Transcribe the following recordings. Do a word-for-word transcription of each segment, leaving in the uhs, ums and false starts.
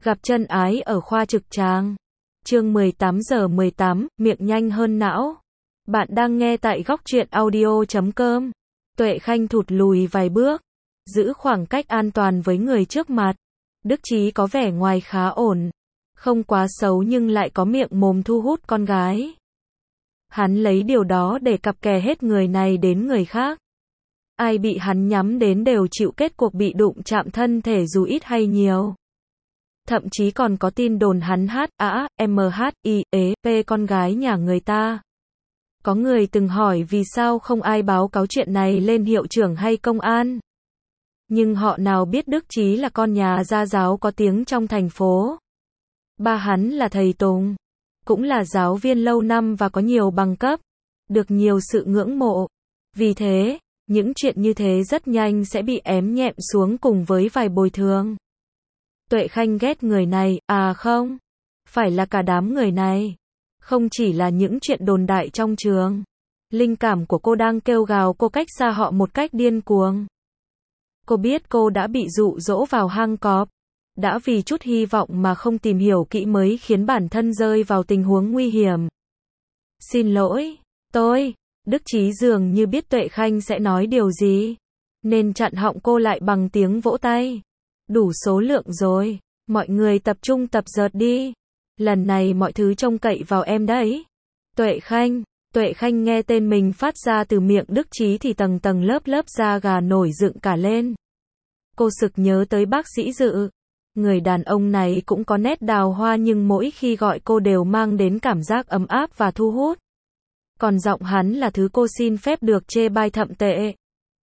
Gặp chân ái ở khoa trực tràng. Chương mười tám giờ mười tám, miệng nhanh hơn não. Bạn đang nghe tại góc truyện audio chấm com. Tuệ Khanh thụt lùi vài bước, giữ khoảng cách an toàn với người trước mặt. Đức Chí có vẻ ngoài khá ổn, không quá xấu nhưng lại có miệng mồm thu hút con gái. Hắn lấy điều đó để cặp kè hết người này đến người khác. Ai bị hắn nhắm đến đều chịu kết cuộc bị đụng chạm thân thể dù ít hay nhiều. Thậm chí còn có tin đồn hắn hát a em hát i ế pê con gái nhà người ta. Có người từng hỏi vì sao không ai báo cáo chuyện này lên hiệu trưởng hay công an. Nhưng họ nào biết Đức Chí là con nhà gia giáo có tiếng trong thành phố. Ba hắn là thầy Tùng, cũng là giáo viên lâu năm và có nhiều bằng cấp, được nhiều sự ngưỡng mộ. Vì thế, những chuyện như thế rất nhanh sẽ bị ém nhẹm xuống cùng với vài bồi thường. Tuệ Khanh ghét người này, à không, phải là cả đám người này. Không chỉ là những chuyện đồn đại trong trường. Linh cảm của cô đang kêu gào cô cách xa họ một cách điên cuồng. Cô biết cô đã bị dụ dỗ vào hang cọp. Đã vì chút hy vọng mà không tìm hiểu kỹ mới khiến bản thân rơi vào tình huống nguy hiểm. Xin lỗi, tôi. Đức Chí dường như biết Tuệ Khanh sẽ nói điều gì, nên chặn họng cô lại bằng tiếng vỗ tay. Đủ số lượng rồi, mọi người tập trung tập dượt đi. Lần này mọi thứ trông cậy vào em đấy. Tuệ Khanh, Tuệ Khanh nghe tên mình phát ra từ miệng Đức Chí thì tầng tầng lớp lớp da gà nổi dựng cả lên. Cô sực nhớ tới bác sĩ Dự. Người đàn ông này cũng có nét đào hoa nhưng mỗi khi gọi cô đều mang đến cảm giác ấm áp và thu hút. Còn giọng hắn là thứ cô xin phép được chê bai thậm tệ.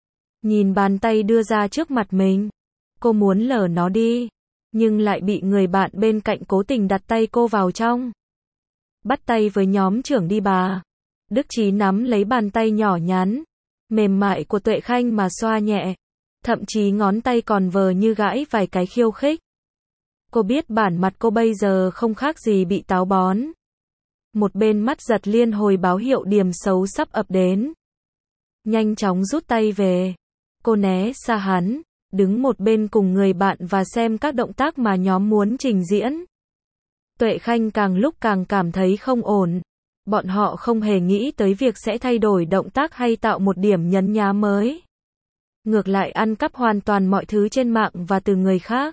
Nhìn bàn tay đưa ra trước mặt mình, cô muốn lờ nó đi, nhưng lại bị người bạn bên cạnh cố tình đặt tay cô vào trong. Bắt tay với nhóm trưởng đi bà. Đức Chí nắm lấy bàn tay nhỏ nhắn, mềm mại của Tuệ Khanh mà xoa nhẹ. Thậm chí ngón tay còn vờ như gãi vài cái khiêu khích. Cô biết bản mặt cô bây giờ không khác gì bị táo bón. Một bên mắt giật liên hồi báo hiệu điểm xấu sắp ập đến. Nhanh chóng rút tay về. Cô né xa hắn, đứng một bên cùng người bạn và xem các động tác mà nhóm muốn trình diễn. Tuệ Khanh càng lúc càng cảm thấy không ổn. Bọn họ không hề nghĩ tới việc sẽ thay đổi động tác hay tạo một điểm nhấn nhá mới. Ngược lại ăn cắp hoàn toàn mọi thứ trên mạng và từ người khác.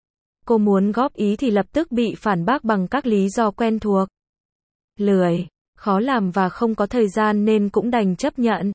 Cô muốn góp ý thì lập tức bị phản bác bằng các lý do quen thuộc. Lười, khó làm và không có thời gian nên cũng đành chấp nhận.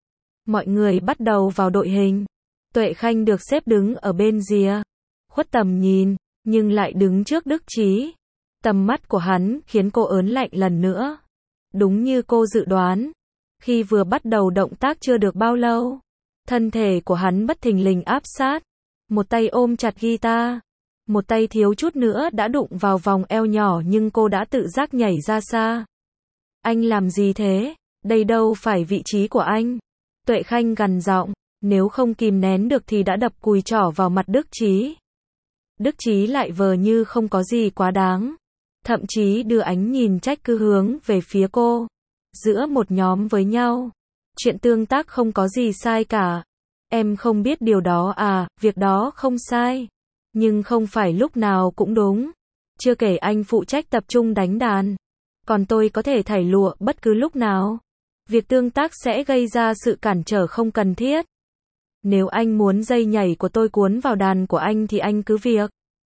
Mọi người bắt đầu vào đội hình. Tuệ Khanh được xếp đứng ở bên rìa, khuất tầm nhìn, nhưng lại đứng trước Đức Chí. Tầm mắt của hắn khiến cô ớn lạnh lần nữa. Đúng như cô dự đoán, khi vừa bắt đầu động tác chưa được bao lâu, thân thể của hắn bất thình lình áp sát. Một tay ôm chặt guitar, một tay thiếu chút nữa đã đụng vào vòng eo nhỏ nhưng cô đã tự giác nhảy ra xa. Anh làm gì thế? Đây đâu phải vị trí của anh. Tuệ Khanh gằn giọng, nếu không kìm nén được thì đã đập cùi trỏ vào mặt Đức Chí. Đức Chí lại vờ như không có gì quá đáng. Thậm chí đưa ánh nhìn trách cứ hướng về phía cô. Giữa một nhóm với nhau, chuyện tương tác không có gì sai cả. Em không biết điều đó à, việc đó không sai. Nhưng không phải lúc nào cũng đúng. Chưa kể anh phụ trách tập trung đánh đàn. Còn tôi có thể thảy lụa bất cứ lúc nào. Việc tương tác sẽ gây ra sự cản trở không cần thiết. Nếu anh muốn dây nhảy của tôi cuốn vào đàn của anh thì anh cứ việc.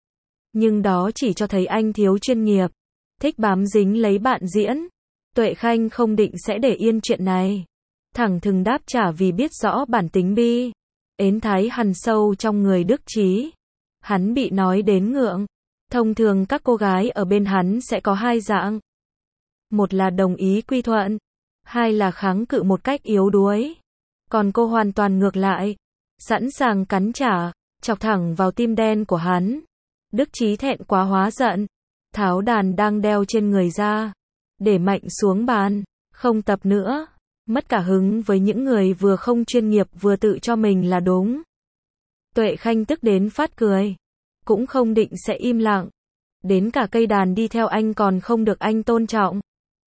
Nhưng đó chỉ cho thấy anh thiếu chuyên nghiệp. Thích bám dính lấy bạn diễn. Tuệ Khanh không định sẽ để yên chuyện này. Thẳng thừng đáp trả vì biết rõ bản tính bi ến thái hằn sâu trong người Đức Chí. Hắn bị nói đến ngượng. Thông thường các cô gái ở bên hắn sẽ có hai dạng. Một là đồng ý quy thuận. Hai là kháng cự một cách yếu đuối. Còn cô hoàn toàn ngược lại. Sẵn sàng cắn trả, chọc thẳng vào tim đen của hắn. Đức Chí thẹn quá hóa giận. Tháo đàn đang đeo trên người ra. Để mạnh xuống bàn. Không tập nữa. Mất cả hứng với những người vừa không chuyên nghiệp vừa tự cho mình là đúng. Tuệ Khanh tức đến phát cười. Cũng không định sẽ im lặng. Đến cả cây đàn đi theo anh còn không được anh tôn trọng.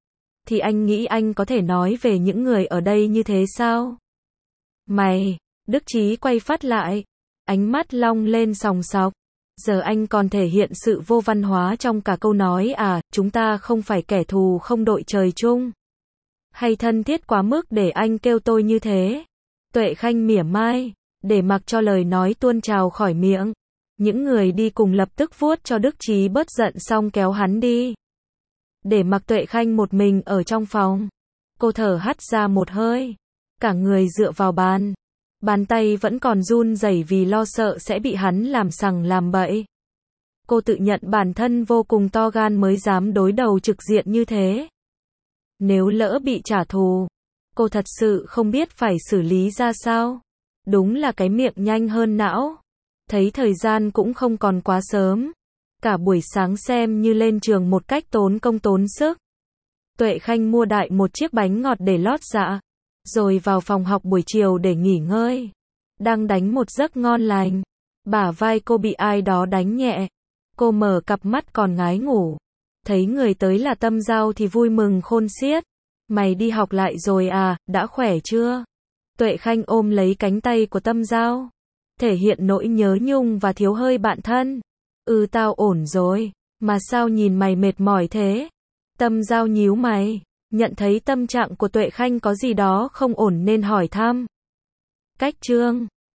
Thì anh nghĩ anh có thể nói về những người ở đây như thế sao? Mày, Đức Chí quay phát lại. Ánh mắt long lên sòng sọc. Giờ anh còn thể hiện sự vô văn hóa trong cả câu nói à, chúng ta không phải kẻ thù không đội trời chung. Hay thân thiết quá mức để anh kêu tôi như thế. Tuệ Khanh mỉa mai, để mặc cho lời nói tuôn trào khỏi miệng. Những người đi cùng lập tức vuốt cho Đức Chí bớt giận xong kéo hắn đi. Để mặc Tuệ Khanh một mình ở trong phòng. Cô thở hắt ra một hơi. Cả người dựa vào bàn. Bàn tay vẫn còn run rẩy vì lo sợ sẽ bị hắn làm sằng làm bậy. Cô tự nhận bản thân vô cùng to gan mới dám đối đầu trực diện như thế. Nếu lỡ bị trả thù, cô thật sự không biết phải xử lý ra sao. Đúng là cái miệng nhanh hơn não. Thấy thời gian cũng không còn quá sớm. Cả buổi sáng xem như lên trường một cách tốn công tốn sức. Tuệ Khanh mua đại một chiếc bánh ngọt để lót dạ. Rồi vào phòng học buổi chiều để nghỉ ngơi. Đang đánh một giấc ngon lành. Bả vai cô bị ai đó đánh nhẹ. Cô mở cặp mắt còn ngái ngủ. Thấy người tới là Tâm Giao thì vui mừng khôn xiết. Mày đi học lại rồi à, đã khỏe chưa? Tuệ Khanh ôm lấy cánh tay của Tâm Giao. Thể hiện nỗi nhớ nhung và thiếu hơi bạn thân. Ừ tao ổn rồi. Mà sao nhìn mày mệt mỏi thế? Tâm Giao nhíu mày. Nhận thấy tâm trạng của Tuệ Khanh có gì đó không ổn nên hỏi thăm. Cách chương